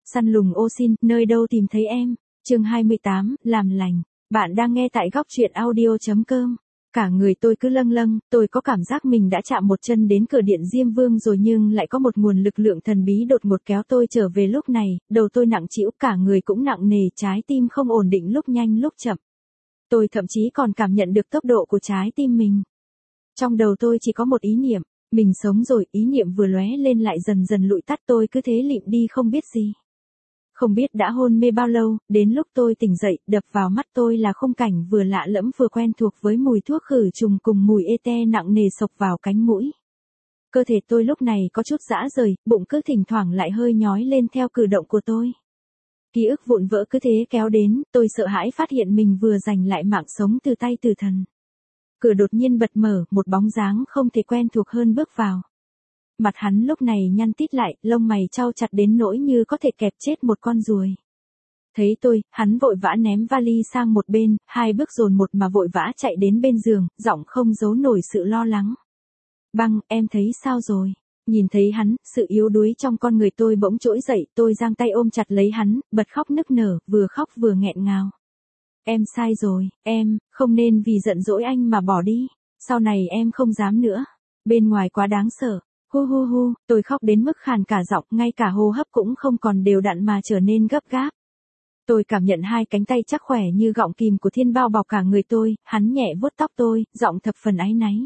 Săn lùng ô xin, nơi đâu tìm thấy em. Chương 28, làm lành. Bạn đang nghe tại góc truyện audio.com. Cả người tôi cứ lâng lâng, tôi có cảm giác mình đã chạm một chân đến cửa điện Diêm Vương rồi, nhưng lại có một nguồn lực lượng thần bí đột ngột kéo tôi trở về. Lúc này, đầu tôi nặng trĩu, cả người cũng nặng nề, trái tim không ổn định, lúc nhanh lúc chậm. Tôi thậm chí còn cảm nhận được tốc độ của trái tim mình. Trong đầu tôi chỉ có một ý niệm, mình sống rồi. Ý niệm vừa lóe lên lại dần dần lụi tắt, tôi cứ thế lịm đi không biết gì. Không biết đã hôn mê bao lâu, đến lúc tôi tỉnh dậy, đập vào mắt tôi là khung cảnh vừa lạ lẫm vừa quen thuộc, với mùi thuốc khử trùng cùng mùi ê nặng nề xộc vào cánh mũi. Cơ thể tôi lúc này có chút rã rời, bụng cứ thỉnh thoảng lại hơi nhói lên theo cử động của tôi. Ký ức vụn vỡ cứ thế kéo đến, tôi sợ hãi phát hiện mình vừa giành lại mạng sống từ tay tử thần. Cửa đột nhiên bật mở, một bóng dáng không thể quen thuộc hơn bước vào. Mặt hắn lúc này nhăn tít lại, lông mày chau chặt đến nỗi như có thể kẹp chết một con ruồi. Thấy tôi, hắn vội vã ném vali sang một bên, hai bước dồn một mà vội vã chạy đến bên giường, giọng không giấu nổi sự lo lắng. Băng, em thấy sao rồi? Nhìn thấy hắn, sự yếu đuối trong con người tôi bỗng trỗi dậy, tôi giang tay ôm chặt lấy hắn, bật khóc nức nở, vừa khóc vừa nghẹn ngào. Em sai rồi, em, không nên vì giận dỗi anh mà bỏ đi. Sau này em không dám nữa. Bên ngoài quá đáng sợ. Hu hu hu, tôi khóc đến mức khàn cả giọng, ngay cả hô hấp cũng không còn đều đặn mà trở nên gấp gáp. Tôi cảm nhận hai cánh tay chắc khỏe như gọng kìm của Thiên bao bọc cả người tôi, hắn nhẹ vuốt tóc tôi, giọng thập phần áy náy.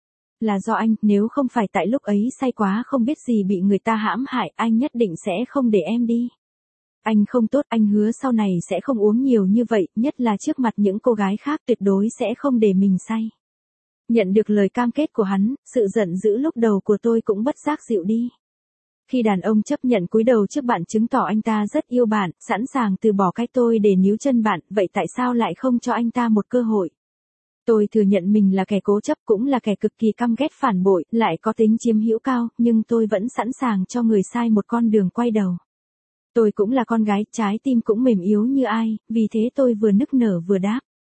Là do anh, nếu không phải tại lúc ấy say quá không biết gì bị người ta hãm hại, anh nhất định sẽ không để em đi. Anh không tốt, anh hứa sau này sẽ không uống nhiều như vậy, nhất là trước mặt những cô gái khác, tuyệt đối sẽ không để mình say. Nhận được lời cam kết của hắn, sự giận dữ lúc đầu của tôi cũng bất giác dịu đi. Khi đàn ông chấp nhận cúi đầu trước bạn chứng tỏ anh ta rất yêu bạn, sẵn sàng từ bỏ cái tôi để níu chân bạn, vậy tại sao lại không cho anh ta một cơ hội? Tôi thừa nhận mình là kẻ cố chấp, cũng là kẻ cực kỳ căm ghét phản bội, lại có tính chiếm hữu cao, nhưng tôi vẫn sẵn sàng cho người sai một con đường quay đầu. Tôi cũng là con gái, trái tim cũng mềm yếu như ai, vì thế tôi vừa nức nở vừa đáp.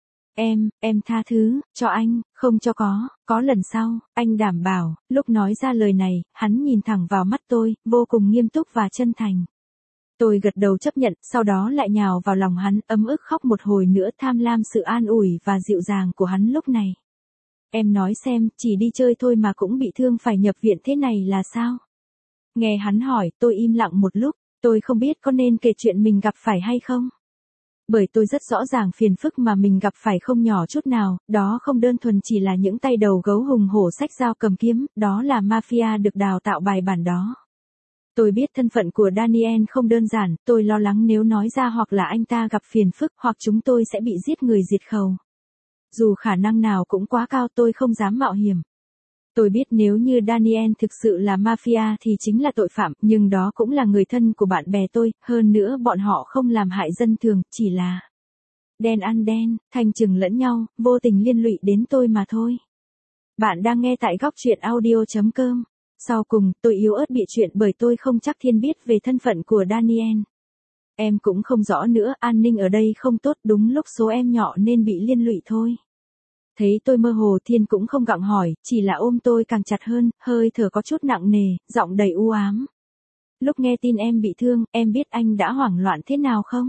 Em tha thứ, cho anh, không cho có lần sau, anh đảm bảo. Lúc nói ra lời này, hắn nhìn thẳng vào mắt tôi, vô cùng nghiêm túc và chân thành. Tôi gật đầu chấp nhận, sau đó lại nhào vào lòng hắn, ấm ức khóc một hồi nữa, tham lam sự an ủi và dịu dàng của hắn lúc này. Em nói xem, chỉ đi chơi thôi mà cũng bị thương phải nhập viện thế này là sao? Nghe hắn hỏi, tôi im lặng một lúc, tôi không biết có nên kể chuyện mình gặp phải hay không. Bởi tôi rất rõ ràng phiền phức mà mình gặp phải không nhỏ chút nào, đó không đơn thuần chỉ là những tay đầu gấu hùng hổ xách dao cầm kiếm, đó là mafia được đào tạo bài bản đó. Tôi biết thân phận của Daniel không đơn giản, tôi lo lắng nếu nói ra hoặc là anh ta gặp phiền phức hoặc chúng tôi sẽ bị giết người diệt khẩu. Dù khả năng nào cũng quá cao, tôi không dám mạo hiểm. Tôi biết nếu như Daniel thực sự là mafia thì chính là tội phạm, nhưng đó cũng là người thân của bạn bè tôi, hơn nữa bọn họ không làm hại dân thường, chỉ là đen ăn đen, thanh trừng lẫn nhau, vô tình liên lụy đến tôi mà thôi. Bạn đang nghe tại góc truyện audio.com. Sau cùng, tôi yếu ớt bịa chuyện bởi tôi không chắc Thiên biết về thân phận của Daniel. Em cũng không rõ nữa, an ninh ở đây không tốt, đúng lúc số em nhỏ nên bị liên lụy thôi. Thấy tôi mơ hồ, Thiên cũng không gặng hỏi, chỉ là ôm tôi càng chặt hơn, hơi thở có chút nặng nề, giọng đầy u ám. Lúc nghe tin em bị thương, em biết anh đã hoảng loạn thế nào không?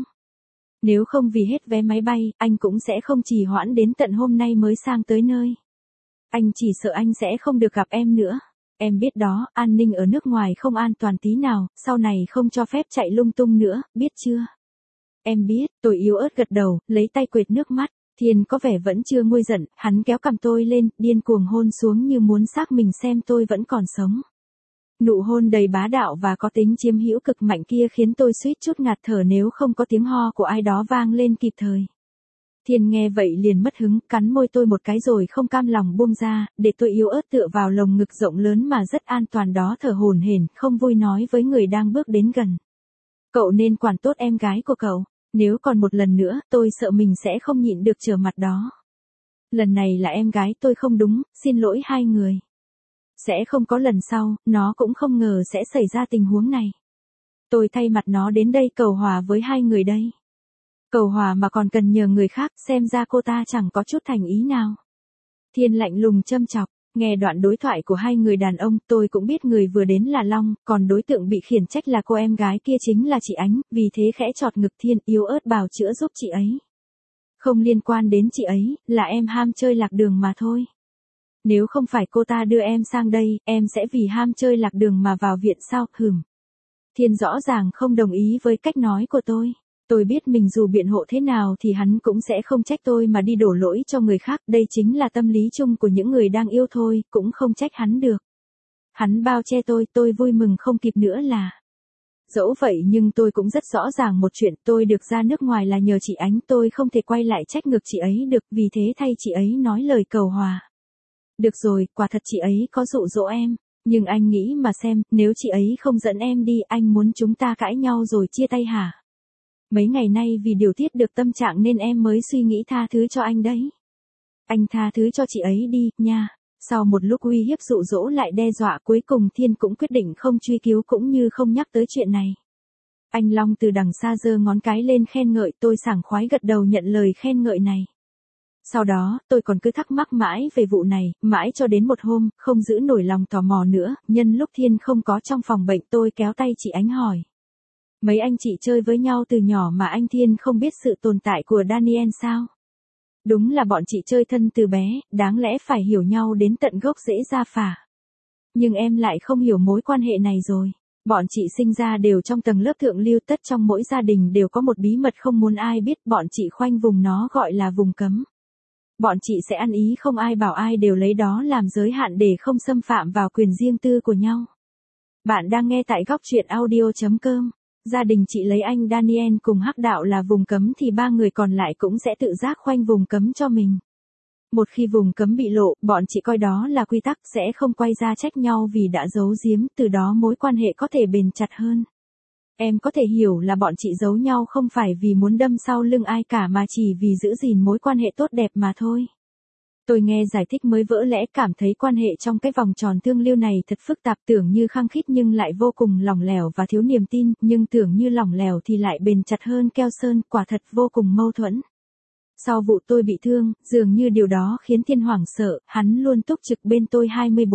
Nếu không vì hết vé máy bay, anh cũng sẽ không trì hoãn đến tận hôm nay mới sang tới nơi. Anh chỉ sợ anh sẽ không được gặp em nữa. Em biết đó, an ninh ở nước ngoài không an toàn tí nào, sau này không cho phép chạy lung tung nữa, biết chưa? Em biết, tôi yếu ớt gật đầu, lấy tay quệt nước mắt. Thiên có vẻ vẫn chưa nguôi giận, hắn kéo cằm tôi lên, điên cuồng hôn xuống như muốn xác mình xem tôi vẫn còn sống. Nụ hôn đầy bá đạo và có tính chiếm hữu cực mạnh kia khiến tôi suýt chút ngạt thở nếu không có tiếng ho của ai đó vang lên kịp thời. Thiên nghe vậy liền mất hứng, cắn môi tôi một cái rồi không cam lòng buông ra, để tôi yếu ớt tựa vào lồng ngực rộng lớn mà rất an toàn đó, thở hổn hển, không vui nói với người đang bước đến gần. Cậu nên quản tốt em gái của cậu. Nếu còn một lần nữa, tôi sợ mình sẽ không nhịn được trở mặt đó. Lần này là em gái tôi không đúng, xin lỗi hai người. Sẽ không có lần sau, nó cũng không ngờ sẽ xảy ra tình huống này. Tôi thay mặt nó đến đây cầu hòa với hai người đây. Cầu hòa mà còn cần nhờ người khác, xem ra cô ta chẳng có chút thành ý nào. Thiên lạnh lùng châm chọc, Nghe đoạn đối thoại của hai người đàn ông, tôi cũng biết người vừa đến là Long, còn đối tượng bị khiển trách là cô em gái kia chính là chị Ánh, vì thế khẽ chọt ngực Thiên yếu ớt bào chữa giúp chị ấy. Không liên quan đến chị ấy, là em ham chơi lạc đường mà thôi. Nếu không phải cô ta đưa em sang đây, em sẽ vì ham chơi lạc đường mà vào viện sao, Thiên rõ ràng không đồng ý với cách nói của tôi. Tôi biết mình dù biện hộ thế nào thì hắn cũng sẽ không trách tôi mà đi đổ lỗi cho người khác, đây chính là tâm lý chung của những người đang yêu thôi, cũng không trách hắn được. Hắn bao che tôi vui mừng không kịp nữa là. Dẫu vậy nhưng tôi cũng rất rõ ràng một chuyện, tôi được ra nước ngoài là nhờ chị Ánh, tôi không thể quay lại trách ngược chị ấy được, vì thế thay chị ấy nói lời cầu hòa. Được rồi, quả thật chị ấy có dụ dỗ em, nhưng anh nghĩ mà xem, nếu chị ấy không dẫn em đi, anh muốn chúng ta cãi nhau rồi chia tay hả? Mấy ngày nay vì điều tiết được tâm trạng nên em mới suy nghĩ tha thứ cho anh đấy. Anh tha thứ cho chị ấy đi, nha. Sau một lúc uy hiếp dụ dỗ lại đe dọa, cuối cùng Thiên cũng quyết định không truy cứu cũng như không nhắc tới chuyện này. Anh Long từ đằng xa giơ ngón cái lên khen ngợi, tôi sảng khoái gật đầu nhận lời khen ngợi này. Sau đó, tôi còn cứ thắc mắc mãi về vụ này, mãi cho đến một hôm, không giữ nổi lòng tò mò nữa, nhân lúc Thiên không có trong phòng bệnh tôi kéo tay chị Ánh hỏi. Mấy anh chị chơi với nhau từ nhỏ mà anh Thiên không biết sự tồn tại của Daniel sao? Đúng là bọn chị chơi thân từ bé, đáng lẽ phải hiểu nhau đến tận gốc rễ ra phả. Nhưng em lại không hiểu mối quan hệ này rồi. Bọn chị sinh ra đều trong tầng lớp thượng lưu, tất trong mỗi gia đình đều có một bí mật không muốn ai biết, bọn chị khoanh vùng nó gọi là vùng cấm. Bọn chị sẽ ăn ý không ai bảo ai, đều lấy đó làm giới hạn để không xâm phạm vào quyền riêng tư của nhau. Bạn đang nghe tại góc truyện audio.com. Gia đình chị lấy anh Daniel cùng Hắc Đạo là vùng cấm thì ba người còn lại cũng sẽ tự giác khoanh vùng cấm cho mình. Một khi vùng cấm bị lộ, bọn chị coi đó là quy tắc, sẽ không quay ra trách nhau vì đã giấu giếm, từ đó mối quan hệ có thể bền chặt hơn. Em có thể hiểu là bọn chị giấu nhau không phải vì muốn đâm sau lưng ai cả mà chỉ vì giữ gìn mối quan hệ tốt đẹp mà thôi. Tôi nghe giải thích mới vỡ lẽ, cảm thấy quan hệ trong cái vòng tròn thương lưu này thật phức tạp, tưởng như khăng khít nhưng lại vô cùng lỏng lẻo và thiếu niềm tin, nhưng tưởng như lỏng lẻo thì lại bền chặt hơn keo sơn, quả thật vô cùng mâu thuẫn. Sau vụ tôi bị thương, dường như điều đó khiến Thiên hoảng sợ, hắn luôn túc trực bên tôi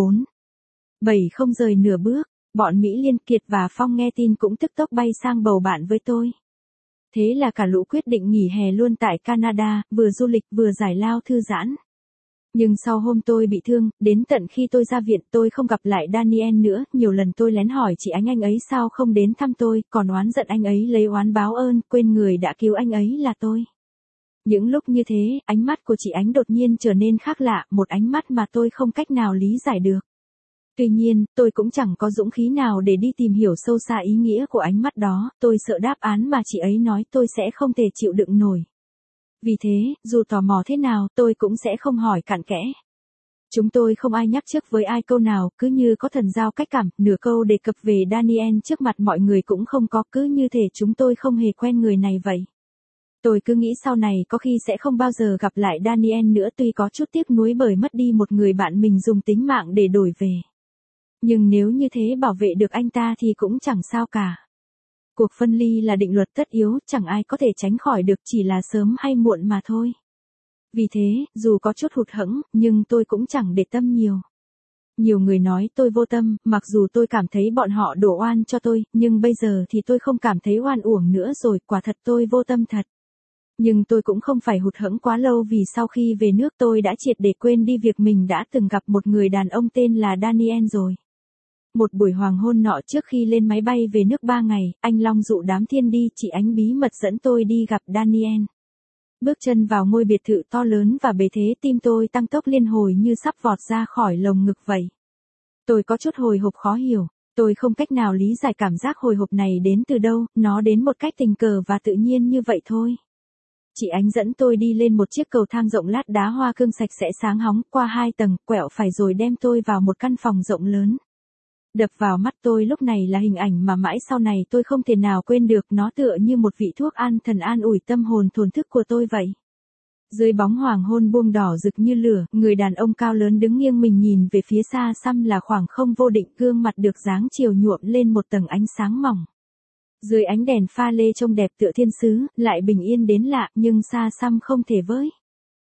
24/7 không rời nửa bước. Bọn Mỹ Liên, Kiệt và Phong nghe tin cũng tức tốc bay sang bầu bạn với tôi. Thế là cả lũ quyết định nghỉ hè luôn tại Canada, vừa du lịch vừa giải lao thư giãn. Nhưng sau hôm tôi bị thương, đến tận khi tôi ra viện tôi không gặp lại Daniel nữa, nhiều lần tôi lén hỏi chị anh ấy sao không đến thăm tôi, còn oán giận anh ấy lấy oán báo ơn, quên người đã cứu anh ấy là tôi. Những lúc như thế, ánh mắt của chị Ánh đột nhiên trở nên khác lạ, một ánh mắt mà tôi không cách nào lý giải được. Tuy nhiên, tôi cũng chẳng có dũng khí nào để đi tìm hiểu sâu xa ý nghĩa của ánh mắt đó, tôi sợ đáp án mà chị ấy nói tôi sẽ không thể chịu đựng nổi. Vì thế, dù tò mò thế nào, tôi cũng sẽ không hỏi cặn kẽ. Chúng tôi không ai nhắc trước với ai câu nào, cứ như có thần giao cách cảm, nửa câu đề cập về Daniel trước mặt mọi người cũng không có, cứ như thể chúng tôi không hề quen người này vậy. Tôi cứ nghĩ sau này có khi sẽ không bao giờ gặp lại Daniel nữa, tuy có chút tiếc nuối bởi mất đi một người bạn mình dùng tính mạng để đổi về. Nhưng nếu như thế bảo vệ được anh ta thì cũng chẳng sao cả. Cuộc phân ly là định luật tất yếu, chẳng ai có thể tránh khỏi được, chỉ là sớm hay muộn mà thôi. Vì thế, dù có chút hụt hẫng, nhưng tôi cũng chẳng để tâm nhiều. Nhiều người nói tôi vô tâm, mặc dù tôi cảm thấy bọn họ đổ oan cho tôi, nhưng bây giờ thì tôi không cảm thấy oan uổng nữa rồi, quả thật tôi vô tâm thật. Nhưng tôi cũng không phải hụt hẫng quá lâu, vì sau khi về nước tôi đã triệt để quên đi việc mình đã từng gặp một người đàn ông tên là Daniel rồi. Một buổi hoàng hôn nọ, trước khi lên máy bay về nước 3 ngày, anh Long dụ đám Thiên đi, chị Ánh bí mật dẫn tôi đi gặp Daniel. Bước chân vào ngôi biệt thự to lớn và bề thế, tim tôi tăng tốc liên hồi như sắp vọt ra khỏi lồng ngực vậy. Tôi có chút hồi hộp khó hiểu, tôi không cách nào lý giải cảm giác hồi hộp này đến từ đâu, nó đến một cách tình cờ và tự nhiên như vậy thôi. Chị Ánh dẫn tôi đi lên một chiếc cầu thang rộng lát đá hoa cương sạch sẽ sáng hóng, qua 2 tầng, quẹo phải rồi đem tôi vào một căn phòng rộng lớn. Đập vào mắt tôi lúc này là hình ảnh mà mãi sau này tôi không thể nào quên được, nó tựa như một vị thuốc an thần an ủi tâm hồn thổn thức của tôi vậy. Dưới bóng hoàng hôn buông đỏ rực như lửa, người đàn ông cao lớn đứng nghiêng mình nhìn về phía xa xăm là khoảng không vô định, gương mặt được dáng chiều nhuộm lên một tầng ánh sáng mỏng. Dưới ánh đèn pha lê trông đẹp tựa thiên sứ, lại bình yên đến lạ, nhưng xa xăm không thể với.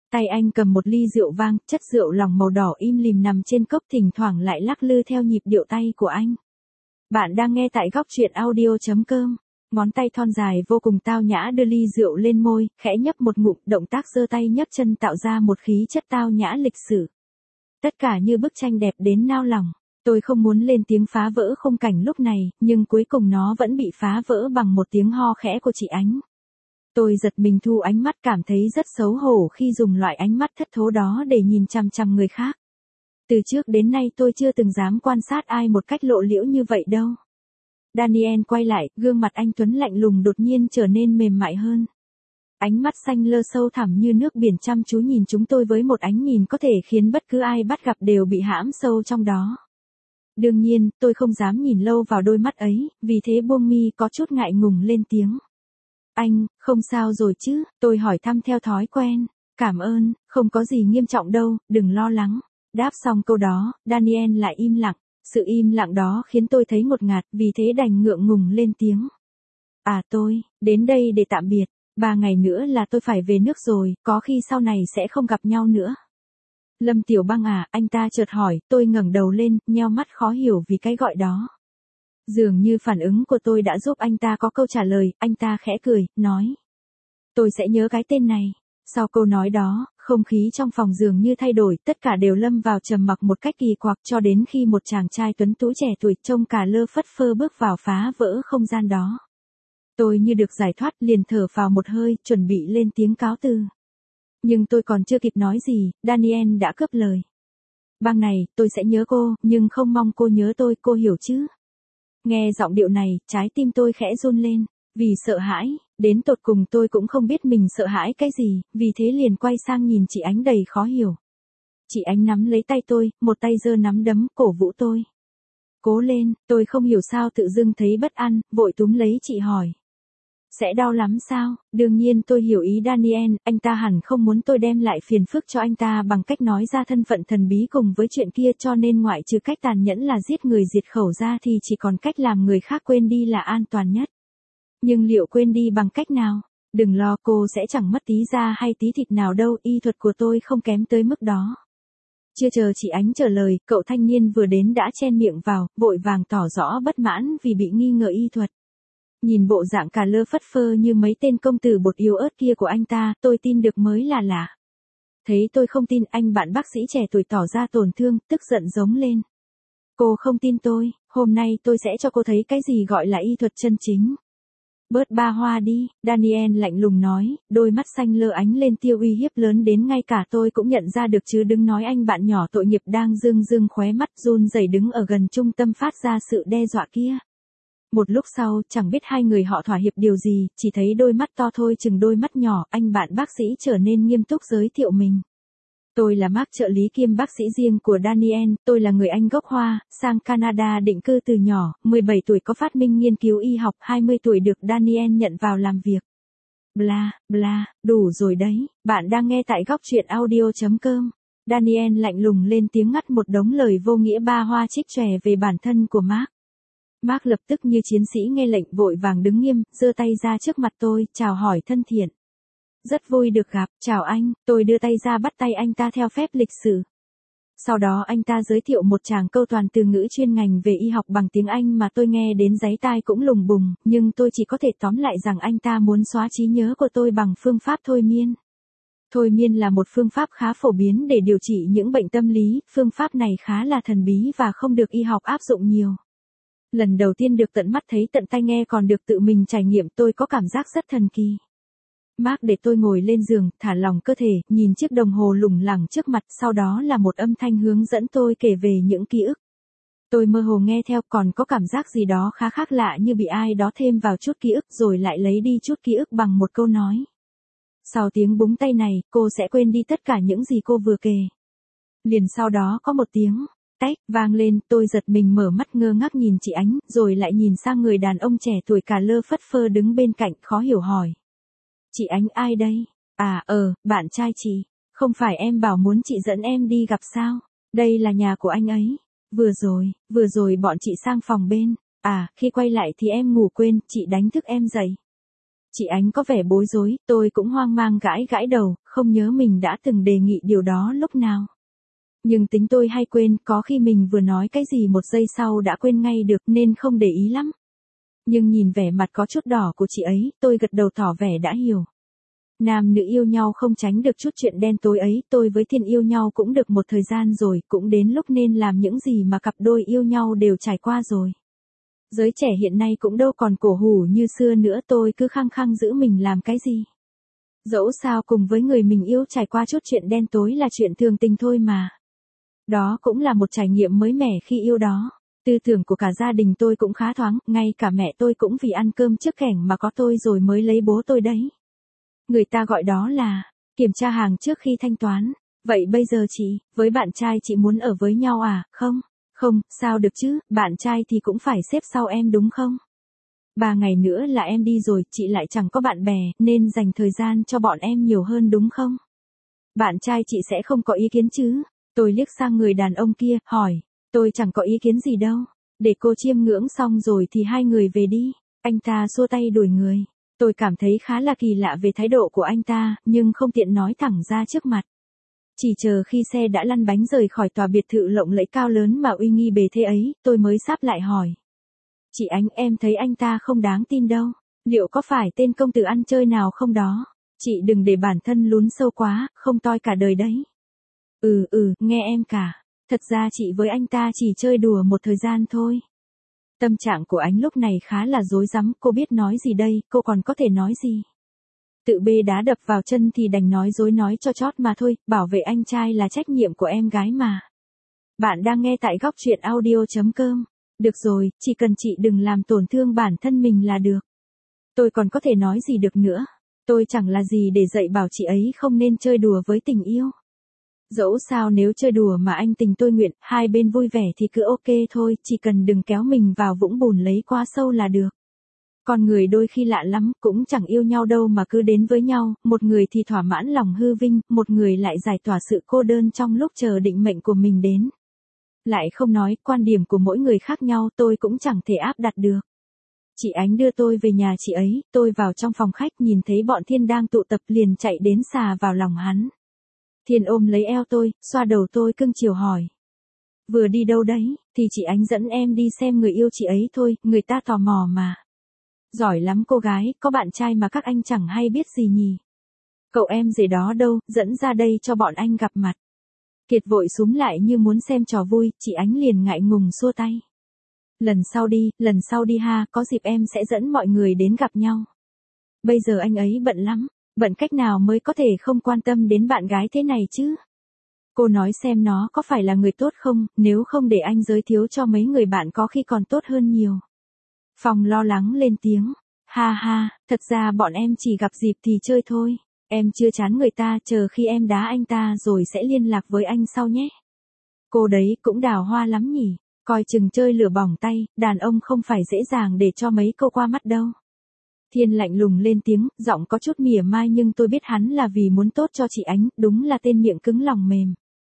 Tay anh cầm một ly rượu vang, chất rượu lòng màu đỏ im lìm nằm trên cốc, thỉnh thoảng lại lắc lư theo nhịp điệu tay của anh. Bạn đang nghe tại góc truyện audio.com. Ngón tay thon dài vô cùng tao nhã đưa ly rượu lên môi, khẽ nhấp một ngụm, động tác giơ tay nhấc chân tạo ra một khí chất tao nhã lịch sự. Tất cả như bức tranh đẹp đến nao lòng. Tôi không muốn lên tiếng phá vỡ khung cảnh lúc này, nhưng cuối cùng nó vẫn bị phá vỡ bằng một tiếng ho khẽ của chị Ánh. Tôi giật mình thu ánh mắt, cảm thấy rất xấu hổ khi dùng loại ánh mắt thất thố đó để nhìn chằm chằm người khác. Từ trước đến nay tôi chưa từng dám quan sát ai một cách lộ liễu như vậy đâu. Daniel quay lại, gương mặt anh tuấn lạnh lùng đột nhiên trở nên mềm mại hơn. Ánh mắt xanh lơ sâu thẳm như nước biển chăm chú nhìn chúng tôi với một ánh nhìn có thể khiến bất cứ ai bắt gặp đều bị hãm sâu trong đó. Đương nhiên, tôi không dám nhìn lâu vào đôi mắt ấy, vì thế buông mi có chút ngại ngùng lên tiếng. Anh, không sao rồi chứ, tôi hỏi thăm theo thói quen. Cảm ơn, không có gì nghiêm trọng đâu, đừng lo lắng. Đáp xong câu đó, Daniel lại im lặng. Sự im lặng đó khiến tôi thấy ngột ngạt, vì thế đành ngượng ngùng lên tiếng. Tôi, đến đây để tạm biệt. 3 ngày nữa là tôi phải về nước rồi, có khi sau này sẽ không gặp nhau nữa. Lâm Tiểu Băng anh ta chợt hỏi, tôi ngẩng đầu lên, nheo mắt khó hiểu vì cái gọi đó. Dường như phản ứng của tôi đã giúp anh ta có câu trả lời, anh ta khẽ cười, nói. Tôi sẽ nhớ cái tên này. Sau câu nói đó, không khí trong phòng dường như thay đổi, tất cả đều lâm vào trầm mặc một cách kỳ quặc cho đến khi một chàng trai tuấn tú trẻ tuổi trông cả lơ phất phơ bước vào phá vỡ không gian đó. Tôi như được giải thoát, liền thở phào một hơi, chuẩn bị lên tiếng cáo từ. Nhưng tôi còn chưa kịp nói gì, Daniel đã cướp lời. Băng này, tôi sẽ nhớ cô, nhưng không mong cô nhớ tôi, cô hiểu chứ? Nghe giọng điệu này, trái tim tôi khẽ run lên, vì sợ hãi, đến tột cùng tôi cũng không biết mình sợ hãi cái gì, vì thế liền quay sang nhìn chị Ánh đầy khó hiểu. Chị Ánh nắm lấy tay tôi, một tay giơ nắm đấm, cổ vũ tôi. Cố lên, tôi không hiểu sao tự dưng thấy bất an, vội túm lấy chị hỏi. Sẽ đau lắm sao? Đương nhiên tôi hiểu ý Daniel, anh ta hẳn không muốn tôi đem lại phiền phức cho anh ta bằng cách nói ra thân phận thần bí cùng với chuyện kia, cho nên ngoại trừ cách tàn nhẫn là giết người diệt khẩu ra thì chỉ còn cách làm người khác quên đi là an toàn nhất. Nhưng liệu quên đi bằng cách nào? Đừng lo, cô sẽ chẳng mất tí da hay tí thịt nào đâu, y thuật của tôi không kém tới mức đó. Chưa chờ chị Ánh trả lời, cậu thanh niên vừa đến đã chen miệng vào, vội vàng tỏ rõ bất mãn vì bị nghi ngờ y thuật. Nhìn bộ dạng cà lơ phất phơ như mấy tên công tử bột yếu ớt kia của anh ta, tôi tin được mới là lạ. Thấy tôi không tin, anh bạn bác sĩ trẻ tuổi tỏ ra tổn thương, tức giận giống lên. Cô không tin tôi, hôm nay tôi sẽ cho cô thấy cái gì gọi là y thuật chân chính. Bớt ba hoa đi, Daniel lạnh lùng nói, đôi mắt xanh lơ ánh lên tia uy hiếp lớn đến ngay cả tôi cũng nhận ra được, chứ đừng nói anh bạn nhỏ tội nghiệp đang rưng rưng khóe mắt run rẩy đứng ở gần trung tâm phát ra sự đe dọa kia. Một lúc sau, chẳng biết hai người họ thỏa hiệp điều gì, chỉ thấy đôi mắt to thôi chừng đôi mắt nhỏ, anh bạn bác sĩ trở nên nghiêm túc giới thiệu mình. Tôi là Mark, trợ lý kiêm bác sĩ riêng của Daniel, tôi là người Anh gốc Hoa, sang Canada định cư từ nhỏ, 17 tuổi có phát minh nghiên cứu y học, 20 tuổi được Daniel nhận vào làm việc. Bla, bla, đủ rồi đấy, bạn đang nghe tại góc truyện audio.com. Daniel lạnh lùng lên tiếng ngắt một đống lời vô nghĩa ba hoa trích chòe về bản thân của Mark. Mark lập tức như chiến sĩ nghe lệnh vội vàng đứng nghiêm, giơ tay ra trước mặt tôi, chào hỏi thân thiện. Rất vui được gặp, chào anh, tôi đưa tay ra bắt tay anh ta theo phép lịch sử. Sau đó anh ta giới thiệu một tràng câu toàn từ ngữ chuyên ngành về y học bằng tiếng Anh mà tôi nghe đến dáy tai cũng lùng bùng, nhưng tôi chỉ có thể tóm lại rằng anh ta muốn xóa trí nhớ của tôi bằng phương pháp thôi miên. Thôi miên là một phương pháp khá phổ biến để điều trị những bệnh tâm lý, phương pháp này khá là thần bí và không được y học áp dụng nhiều. Lần đầu tiên được tận mắt thấy tận tai nghe còn được tự mình trải nghiệm, tôi có cảm giác rất thần kỳ. Mark để tôi ngồi lên giường, thả lỏng cơ thể, nhìn chiếc đồng hồ lủng lẳng trước mặt, sau đó là một âm thanh hướng dẫn tôi kể về những ký ức. Tôi mơ hồ nghe theo, còn có cảm giác gì đó khá khác lạ như bị ai đó thêm vào chút ký ức rồi lại lấy đi chút ký ức bằng một câu nói. Sau tiếng búng tay này, cô sẽ quên đi tất cả những gì cô vừa kể. Liền sau đó có một tiếng tách vang lên, tôi giật mình mở mắt ngơ ngác nhìn chị Ánh, rồi lại nhìn sang người đàn ông trẻ tuổi cà lơ phất phơ đứng bên cạnh, khó hiểu hỏi. Chị Ánh ai đây? Bạn trai chị. Không phải em bảo muốn chị dẫn em đi gặp sao? Đây là nhà của anh ấy. Vừa rồi bọn chị sang phòng bên. Khi quay lại thì em ngủ quên, chị đánh thức em dậy. Chị Ánh có vẻ bối rối, tôi cũng hoang mang gãi gãi đầu, không nhớ mình đã từng đề nghị điều đó lúc nào. Nhưng tính tôi hay quên, có khi mình vừa nói cái gì một giây sau đã quên ngay được nên không để ý lắm. Nhưng nhìn vẻ mặt có chút đỏ của chị ấy, tôi gật đầu tỏ vẻ đã hiểu. Nam nữ yêu nhau không tránh được chút chuyện đen tối ấy, tôi với Thiên yêu nhau cũng được một thời gian rồi, cũng đến lúc nên làm những gì mà cặp đôi yêu nhau đều trải qua rồi. Giới trẻ hiện nay cũng đâu còn cổ hủ như xưa nữa, tôi cứ khăng khăng giữ mình làm cái gì. Dẫu sao cùng với người mình yêu trải qua chút chuyện đen tối là chuyện thường tình thôi mà. Đó cũng là một trải nghiệm mới mẻ khi yêu đó. Tư tưởng của cả gia đình tôi cũng khá thoáng, ngay cả mẹ tôi cũng vì ăn cơm trước kẻng mà có tôi rồi mới lấy bố tôi đấy. Người ta gọi đó là kiểm tra hàng trước khi thanh toán. Vậy bây giờ chị, với bạn trai chị muốn ở với nhau à? Không, không, sao được chứ, bạn trai thì cũng phải xếp sau em đúng không? 3 ngày nữa là em đi rồi, chị lại chẳng có bạn bè, nên dành thời gian cho bọn em nhiều hơn đúng không? Bạn trai chị sẽ không có ý kiến chứ? Tôi liếc sang người đàn ông kia, hỏi, tôi chẳng có ý kiến gì đâu. Để cô chiêm ngưỡng xong rồi thì hai người về đi. Anh ta xua tay đuổi người. Tôi cảm thấy khá là kỳ lạ về thái độ của anh ta, nhưng không tiện nói thẳng ra trước mặt. Chỉ chờ khi xe đã lăn bánh rời khỏi tòa biệt thự lộng lẫy cao lớn mà uy nghi bề thế ấy, tôi mới sáp lại hỏi. Chị Ánh, em thấy anh ta không đáng tin đâu. Liệu có phải tên công tử ăn chơi nào không đó? Chị đừng để bản thân lún sâu quá, không toi cả đời đấy. Nghe em cả. Thật ra chị với anh ta chỉ chơi đùa một thời gian thôi. Tâm trạng của Ánh lúc này khá là rối rắm, cô biết nói gì đây, cô còn có thể nói gì. Tự bê đá đập vào chân thì đành nói dối nói cho chót mà thôi, bảo vệ anh trai là trách nhiệm của em gái mà. Bạn đang nghe tại góc truyện audio.com. Được rồi, chỉ cần chị đừng làm tổn thương bản thân mình là được. Tôi còn có thể nói gì được nữa. Tôi chẳng là gì để dạy bảo chị ấy không nên chơi đùa với tình yêu. Dẫu sao nếu chơi đùa mà anh tình tôi nguyện, hai bên vui vẻ thì cứ ok thôi, chỉ cần đừng kéo mình vào vũng bùn lấy quá sâu là được. Con người đôi khi lạ lắm, cũng chẳng yêu nhau đâu mà cứ đến với nhau, một người thì thỏa mãn lòng hư vinh, một người lại giải tỏa sự cô đơn trong lúc chờ định mệnh của mình đến. Lại không nói, quan điểm của mỗi người khác nhau tôi cũng chẳng thể áp đặt được. Chị Ánh đưa tôi về nhà chị ấy, tôi vào trong phòng khách nhìn thấy bọn Thiên đang tụ tập liền chạy đến xà vào lòng hắn. Thiên ôm lấy eo tôi, xoa đầu tôi cưng chiều hỏi. Vừa đi đâu đấy, thì chị Ánh dẫn em đi xem người yêu chị ấy thôi, người ta tò mò mà. Giỏi lắm cô gái, có bạn trai mà các anh chẳng hay biết gì nhỉ. Cậu em rể đó đâu, dẫn ra đây cho bọn anh gặp mặt. Kiệt vội súm lại như muốn xem trò vui, chị Ánh liền ngại ngùng xua tay. Lần sau đi ha, có dịp em sẽ dẫn mọi người đến gặp nhau. Bây giờ anh ấy bận lắm, bận cách nào mới có thể không quan tâm đến bạn gái thế này chứ? Cô nói xem nó có phải là người tốt không, nếu không để anh giới thiệu cho mấy người bạn có khi còn tốt hơn nhiều. Phong lo lắng lên tiếng. Ha ha, thật ra bọn em chỉ gặp dịp thì chơi thôi. Em chưa chán người ta, chờ khi em đá anh ta rồi sẽ liên lạc với anh sau nhé. Cô đấy cũng đào hoa lắm nhỉ, coi chừng chơi lửa bỏng tay, đàn ông không phải dễ dàng để cho mấy cô qua mắt đâu. Thiên lạnh lùng lên tiếng, giọng có chút mỉa mai nhưng tôi biết hắn là vì muốn tốt cho chị Ánh, đúng là tên miệng cứng lòng mềm.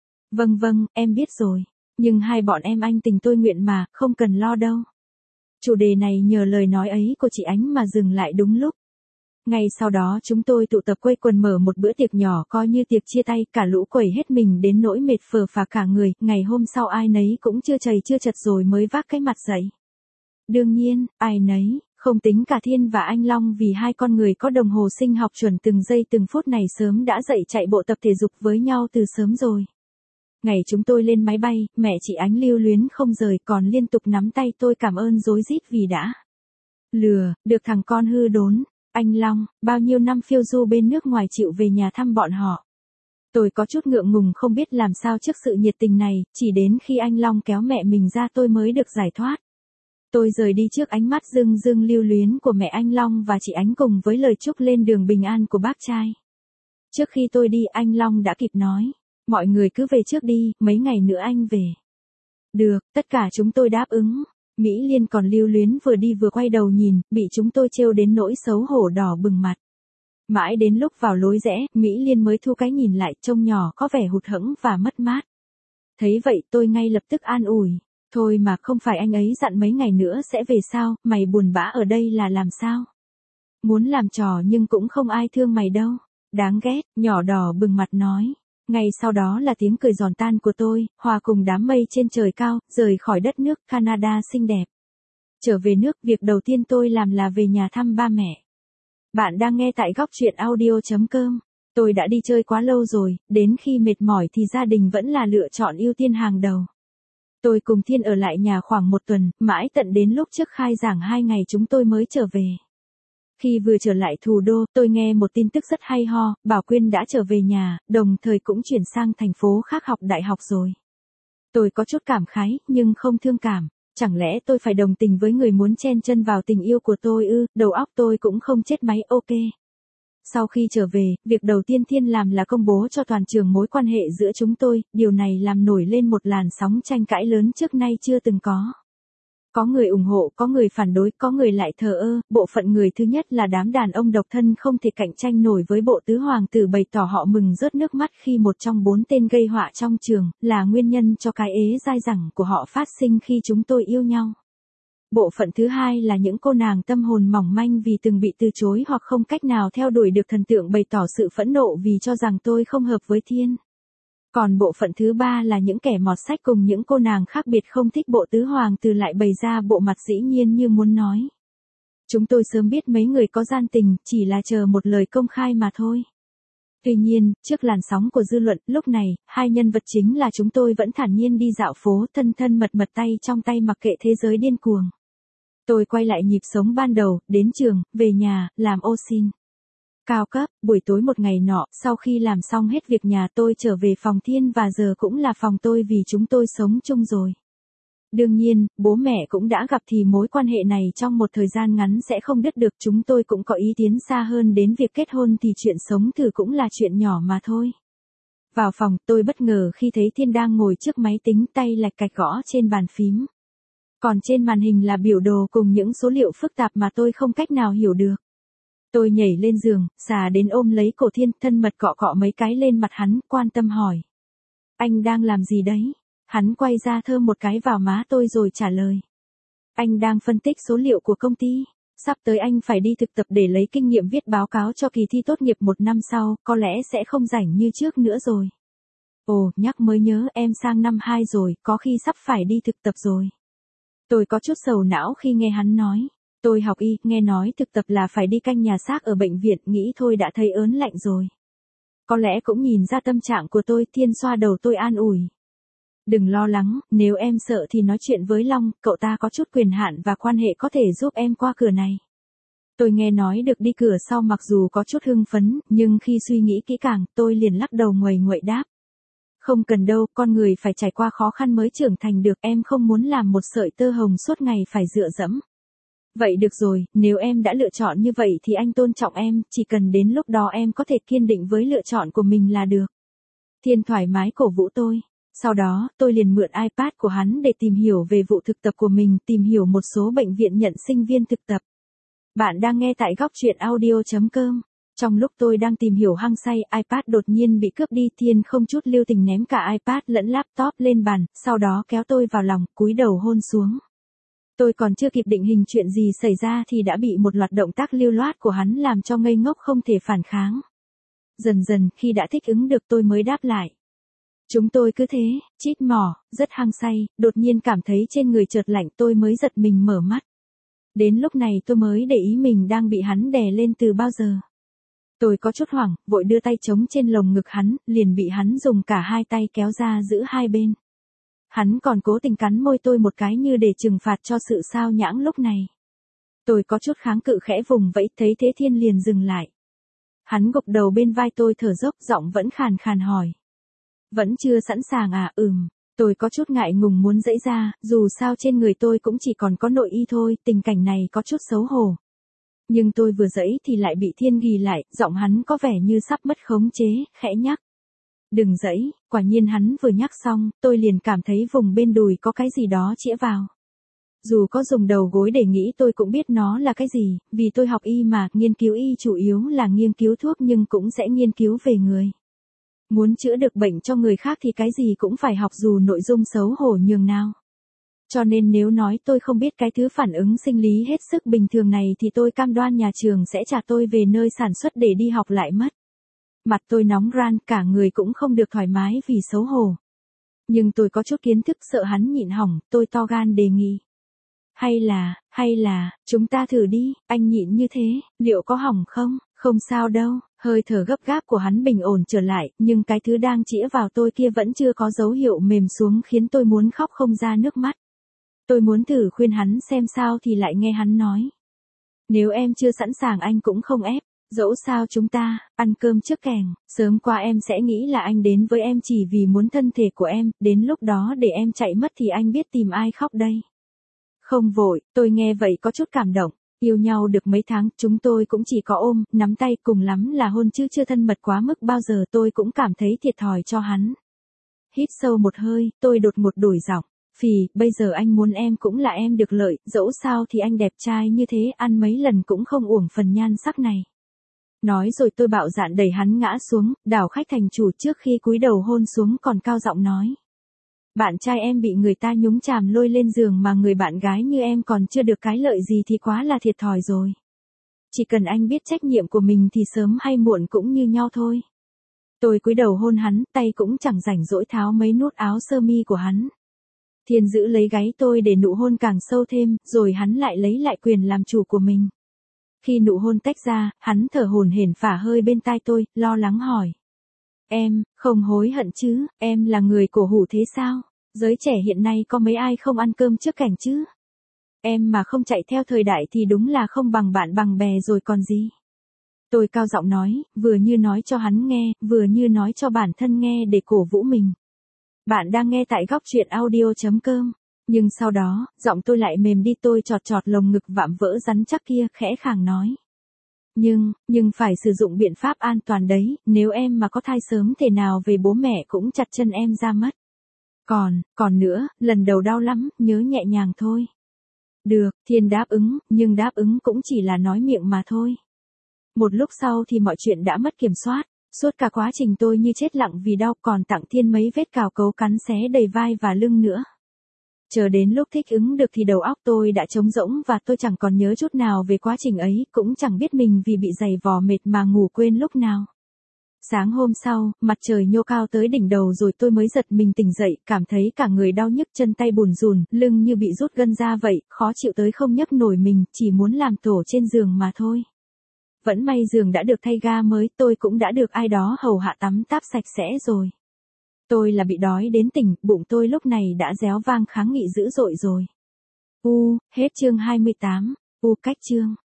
Vâng, em biết rồi, nhưng hai bọn em anh tình tôi nguyện mà, không cần lo đâu. Chủ đề này nhờ lời nói ấy của chị Ánh mà dừng lại đúng lúc. Ngay sau đó chúng tôi tụ tập quây quần mở một bữa tiệc nhỏ coi như tiệc chia tay, cả lũ quẩy hết mình đến nỗi mệt phờ phạc cả người, ngày hôm sau ai nấy cũng chưa chầy chưa chật rồi mới vác cái mặt dậy. Đương nhiên, ai nấy, không tính cả Thiên và anh Long vì hai con người có đồng hồ sinh học chuẩn từng giây từng phút này sớm đã dậy chạy bộ tập thể dục với nhau từ sớm rồi. Ngày chúng tôi lên máy bay, mẹ chị Ánh lưu luyến không rời còn liên tục nắm tay tôi cảm ơn rối rít vì đã lừa được thằng con hư đốn. Anh Long, bao nhiêu năm phiêu du bên nước ngoài chịu về nhà thăm bọn họ. Tôi có chút ngượng ngùng không biết làm sao trước sự nhiệt tình này, chỉ đến khi anh Long kéo mẹ mình ra tôi mới được giải thoát. Tôi rời đi trước ánh mắt rưng rưng lưu luyến của mẹ anh Long và chị Ánh cùng với lời chúc lên đường bình an của bác trai. Trước khi tôi đi anh Long đã kịp nói, mọi người cứ về trước đi, mấy ngày nữa anh về. Được, tất cả chúng tôi đáp ứng. Mỹ Liên còn lưu luyến vừa đi vừa quay đầu nhìn, bị chúng tôi trêu đến nỗi xấu hổ đỏ bừng mặt. Mãi đến lúc vào lối rẽ, Mỹ Liên mới thu cái nhìn lại trông nhỏ có vẻ hụt hẫng và mất mát. Thấy vậy tôi ngay lập tức an ủi. Thôi mà không phải anh ấy dặn mấy ngày nữa sẽ về sao, mày buồn bã ở đây là làm sao? Muốn làm trò nhưng cũng không ai thương mày đâu. Đáng ghét, nhỏ đỏ bừng mặt nói. Ngay sau đó là tiếng cười giòn tan của tôi, hòa cùng đám mây trên trời cao, rời khỏi đất nước Canada xinh đẹp. Trở về nước, việc đầu tiên tôi làm là về nhà thăm ba mẹ. Bạn đang nghe tại góc truyện audio.com. Tôi đã đi chơi quá lâu rồi, đến khi mệt mỏi thì gia đình vẫn là lựa chọn ưu tiên hàng đầu. Tôi cùng Thiên ở lại nhà khoảng 1 tuần, mãi tận đến lúc trước khai giảng 2 ngày chúng tôi mới trở về. Khi vừa trở lại thủ đô, tôi nghe một tin tức rất hay ho, Bảo Quyên đã trở về nhà, đồng thời cũng chuyển sang thành phố khác học đại học rồi. Tôi có chút cảm khái, nhưng không thương cảm. Chẳng lẽ tôi phải đồng tình với người muốn chen chân vào tình yêu của tôi ư? Đầu óc tôi cũng không chết máy, ok. Sau khi trở về, việc đầu tiên Thiên làm là công bố cho toàn trường mối quan hệ giữa chúng tôi, điều này làm nổi lên một làn sóng tranh cãi lớn trước nay chưa từng có. Có người ủng hộ, có người phản đối, có người lại thờ ơ, bộ phận người thứ nhất là đám đàn ông độc thân không thể cạnh tranh nổi với bộ tứ hoàng tử bày tỏ họ mừng rớt nước mắt khi một trong 4 tên gây họa trong trường, là nguyên nhân cho cái ế dai dẳng của họ phát sinh khi chúng tôi yêu nhau. Bộ phận thứ hai là những cô nàng tâm hồn mỏng manh vì từng bị từ chối hoặc không cách nào theo đuổi được thần tượng bày tỏ sự phẫn nộ vì cho rằng tôi không hợp với Thiên. Còn bộ phận thứ ba là những kẻ mọt sách cùng những cô nàng khác biệt không thích bộ tứ hoàng tử lại bày ra bộ mặt dĩ nhiên như muốn nói. Chúng tôi sớm biết mấy người có gian tình, chỉ là chờ một lời công khai mà thôi. Tuy nhiên, trước làn sóng của dư luận, lúc này, hai nhân vật chính là chúng tôi vẫn thản nhiên đi dạo phố thân thân mật mật tay trong tay mặc kệ thế giới điên cuồng. Tôi quay lại nhịp sống ban đầu, đến trường, về nhà, làm ô sin cao cấp. Buổi tối một ngày nọ, sau khi làm xong hết việc nhà tôi trở về phòng Thiên và giờ cũng là phòng tôi vì chúng tôi sống chung rồi. Đương nhiên, bố mẹ cũng đã gặp thì mối quan hệ này trong một thời gian ngắn sẽ không đứt được. Chúng tôi cũng có ý tiến xa hơn đến việc kết hôn thì chuyện sống thử cũng là chuyện nhỏ mà thôi. Vào phòng, tôi bất ngờ khi thấy Thiên đang ngồi trước máy tính tay lạch cạch gõ trên bàn phím. Còn trên màn hình là biểu đồ cùng những số liệu phức tạp mà tôi không cách nào hiểu được. Tôi nhảy lên giường, xà đến ôm lấy cổ Thiên, thân mật cọ cọ mấy cái lên mặt hắn, quan tâm hỏi. Anh đang làm gì đấy? Hắn quay ra thơm một cái vào má tôi rồi trả lời. Anh đang phân tích số liệu của công ty. Sắp tới anh phải đi thực tập để lấy kinh nghiệm viết báo cáo cho kỳ thi tốt nghiệp 1 năm sau, có lẽ sẽ không rảnh như trước nữa rồi. Ồ, nhắc mới nhớ em sang năm 2 rồi, có khi sắp phải đi thực tập rồi. Tôi có chút sầu não khi nghe hắn nói. Tôi học y, nghe nói thực tập là phải đi canh nhà xác ở bệnh viện, nghĩ thôi đã thấy ớn lạnh rồi. Có lẽ cũng nhìn ra tâm trạng của tôi, Thiên xoa đầu tôi an ủi. Đừng lo lắng, nếu em sợ thì nói chuyện với Long, cậu ta có chút quyền hạn và quan hệ có thể giúp em qua cửa này. Tôi nghe nói được đi cửa sau mặc dù có chút hưng phấn, nhưng khi suy nghĩ kỹ càng, tôi liền lắc đầu nguầy nguậy đáp. Không cần đâu, con người phải trải qua khó khăn mới trưởng thành được, em không muốn làm một sợi tơ hồng suốt ngày phải dựa dẫm. Vậy được rồi, nếu em đã lựa chọn như vậy thì anh tôn trọng em, chỉ cần đến lúc đó em có thể kiên định với lựa chọn của mình là được. Thiên thoải mái cổ vũ tôi. Sau đó, tôi liền mượn iPad của hắn để tìm hiểu về vụ thực tập của mình, tìm hiểu một số bệnh viện nhận sinh viên thực tập. Bạn đang nghe tại góc truyện audio.com. Trong lúc tôi đang tìm hiểu hăng say, iPad đột nhiên bị cướp đi, Thiên không chút lưu tình ném cả iPad lẫn laptop lên bàn, sau đó kéo tôi vào lòng, cúi đầu hôn xuống. Tôi còn chưa kịp định hình chuyện gì xảy ra thì đã bị một loạt động tác lưu loát của hắn làm cho ngây ngốc không thể phản kháng. Dần dần, khi đã thích ứng được tôi mới đáp lại. Chúng tôi cứ thế, chít mỏ, rất hăng say, đột nhiên cảm thấy trên người chợt lạnh, tôi mới giật mình mở mắt. Đến lúc này tôi mới để ý mình đang bị hắn đè lên từ bao giờ. Tôi có chút hoảng, vội đưa tay chống trên lồng ngực hắn, liền bị hắn dùng cả hai tay kéo ra giữ hai bên. Hắn còn cố tình cắn môi tôi một cái như để trừng phạt cho sự sao nhãng lúc này. Tôi có chút kháng cự khẽ vùng vẫy, thấy thế Thiên liền dừng lại. Hắn gục đầu bên vai tôi thở dốc, giọng vẫn khàn khàn hỏi. Vẫn chưa sẵn sàng à? Tôi có chút ngại ngùng muốn giãy ra, dù sao trên người tôi cũng chỉ còn có nội y thôi, tình cảnh này có chút xấu hổ. Nhưng tôi vừa giãy thì lại bị Thiên ghì lại, giọng hắn có vẻ như sắp mất khống chế, khẽ nhắc. Đừng giãy, quả nhiên hắn vừa nhắc xong, tôi liền cảm thấy vùng bên đùi có cái gì đó chĩa vào. Dù có dùng đầu gối để nghĩ tôi cũng biết nó là cái gì, vì tôi học y mà, nghiên cứu y chủ yếu là nghiên cứu thuốc nhưng cũng sẽ nghiên cứu về người. Muốn chữa được bệnh cho người khác thì cái gì cũng phải học dù nội dung xấu hổ nhường nào. Cho nên nếu nói tôi không biết cái thứ phản ứng sinh lý hết sức bình thường này thì tôi cam đoan nhà trường sẽ trả tôi về nơi sản xuất để đi học lại mất. Mặt tôi nóng ran, cả người cũng không được thoải mái vì xấu hổ. Nhưng tôi có chút kiến thức sợ hắn nhịn hỏng, tôi to gan đề nghị. Hay là, chúng ta thử đi, anh nhịn như thế, liệu có hỏng không? Không sao đâu, hơi thở gấp gáp của hắn bình ổn trở lại, nhưng cái thứ đang chĩa vào tôi kia vẫn chưa có dấu hiệu mềm xuống khiến tôi muốn khóc không ra nước mắt. Tôi muốn thử khuyên hắn xem sao thì lại nghe hắn nói. Nếu em chưa sẵn sàng anh cũng không ép, dẫu sao chúng ta, ăn cơm trước kèng, sớm qua em sẽ nghĩ là anh đến với em chỉ vì muốn thân thể của em, đến lúc đó để em chạy mất thì anh biết tìm ai khóc đây. Không vội, tôi nghe vậy có chút cảm động, yêu nhau được mấy tháng, chúng tôi cũng chỉ có ôm, nắm tay cùng lắm là hôn chứ chưa thân mật quá mức bao giờ tôi cũng cảm thấy thiệt thòi cho hắn. Hít sâu một hơi, tôi đột ngột đổi giọng. Phì, bây giờ anh muốn em cũng là em được lợi, dẫu sao thì anh đẹp trai như thế ăn mấy lần cũng không uổng phần nhan sắc này. Nói rồi tôi bạo dạn đẩy hắn ngã xuống, đảo khách thành chủ trước khi cúi đầu hôn xuống còn cao giọng nói. Bạn trai em bị người ta nhúng chàm lôi lên giường mà người bạn gái như em còn chưa được cái lợi gì thì quá là thiệt thòi rồi. Chỉ cần anh biết trách nhiệm của mình thì sớm hay muộn cũng như nhau thôi. Tôi cúi đầu hôn hắn, tay cũng chẳng rảnh rỗi tháo mấy nút áo sơ mi của hắn. Thiên giữ lấy gáy tôi để nụ hôn càng sâu thêm, rồi hắn lại lấy lại quyền làm chủ của mình. Khi nụ hôn tách ra, hắn thở hổn hển phả hơi bên tai tôi, lo lắng hỏi. Em, không hối hận chứ, em là người cổ hủ thế sao? Giới trẻ hiện nay có mấy ai không ăn cơm trước cảnh chứ? Em mà không chạy theo thời đại thì đúng là không bằng bạn bằng bè rồi còn gì. Tôi cao giọng nói, vừa như nói cho hắn nghe, vừa như nói cho bản thân nghe để cổ vũ mình. Bạn đang nghe tại góc truyện audio.com. Nhưng sau đó, giọng tôi lại mềm đi, tôi chọt chọt lồng ngực vạm vỡ rắn chắc kia khẽ khàng nói. Nhưng phải sử dụng biện pháp an toàn đấy, nếu em mà có thai sớm thể nào về bố mẹ cũng chặt chân em ra mất. Còn nữa, lần đầu đau lắm, nhớ nhẹ nhàng thôi. Được, Thiên đáp ứng, nhưng đáp ứng cũng chỉ là nói miệng mà thôi. Một lúc sau thì mọi chuyện đã mất kiểm soát. Suốt cả quá trình tôi như chết lặng vì đau, còn tặng Thiên mấy vết cào cấu cắn xé đầy vai và lưng nữa. Chờ đến lúc thích ứng được thì đầu óc tôi đã trống rỗng và tôi chẳng còn nhớ chút nào về quá trình ấy, cũng chẳng biết mình vì bị giày vò mệt mà ngủ quên lúc nào. Sáng hôm sau, mặt trời nhô cao tới đỉnh đầu rồi tôi mới giật mình tỉnh dậy, cảm thấy cả người đau nhức, chân tay bùn rùn, lưng như bị rút gân ra vậy, khó chịu tới không nhấc nổi mình, chỉ muốn làm tổ trên giường mà thôi. Vẫn may giường đã được thay ga mới, tôi cũng đã được ai đó hầu hạ tắm táp sạch sẽ rồi. Tôi là bị đói đến tỉnh, bụng tôi lúc này đã réo vang kháng nghị dữ dội rồi. Hết chương 28. Cách chương.